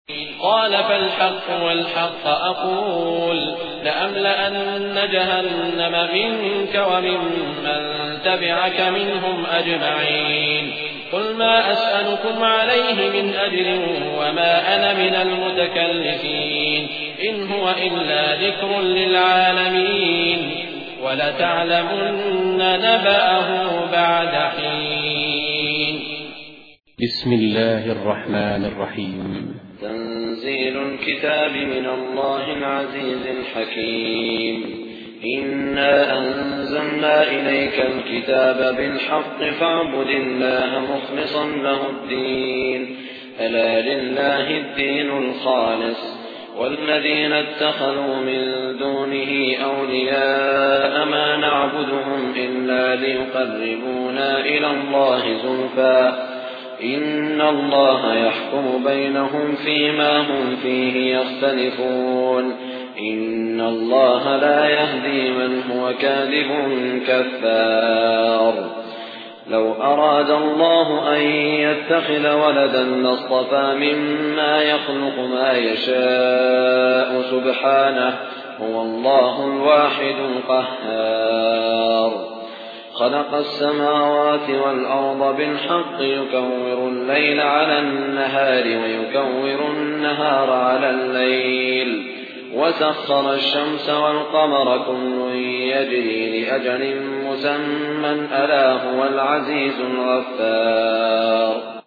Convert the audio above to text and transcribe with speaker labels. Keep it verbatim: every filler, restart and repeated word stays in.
Speaker 1: قال فالحق والحق أقول لأملأن جهنم منك وممن تبعك منهم أجمعين. قل ما أسألكم عليه من أجر وما أنا من المتكلفين إن هو إلا ذكر للعالمين ولتعلمن نبأه بعد حين.
Speaker 2: بسم الله الرحمن الرحيم.
Speaker 3: تنزيل الكتاب من الله العزيز الحكيم. إنا أنزلنا إليك الكتاب بالحق فاعبد الله مخلصا له الدين ألا لله الدين الخالص والذين اتخذوا من دونه أولياء ما نعبدهم إلا ليقربونا إلى الله زلفى إن الله يحكم بينهم فيما هم فيه يختلفون إن الله لا يهدي من هو كاذب كفار. لو أراد الله أن يتخذ ولدا لاصطفى مما يخلق ما يشاء سبحانه هو الله الواحد القهار. خلق السماوات والأرض بالحق يكور الليل على النهار ويكور النهار على الليل وسخر الشمس والقمر كل يجري لأجل مسمى ألا هو العزيز الغفار.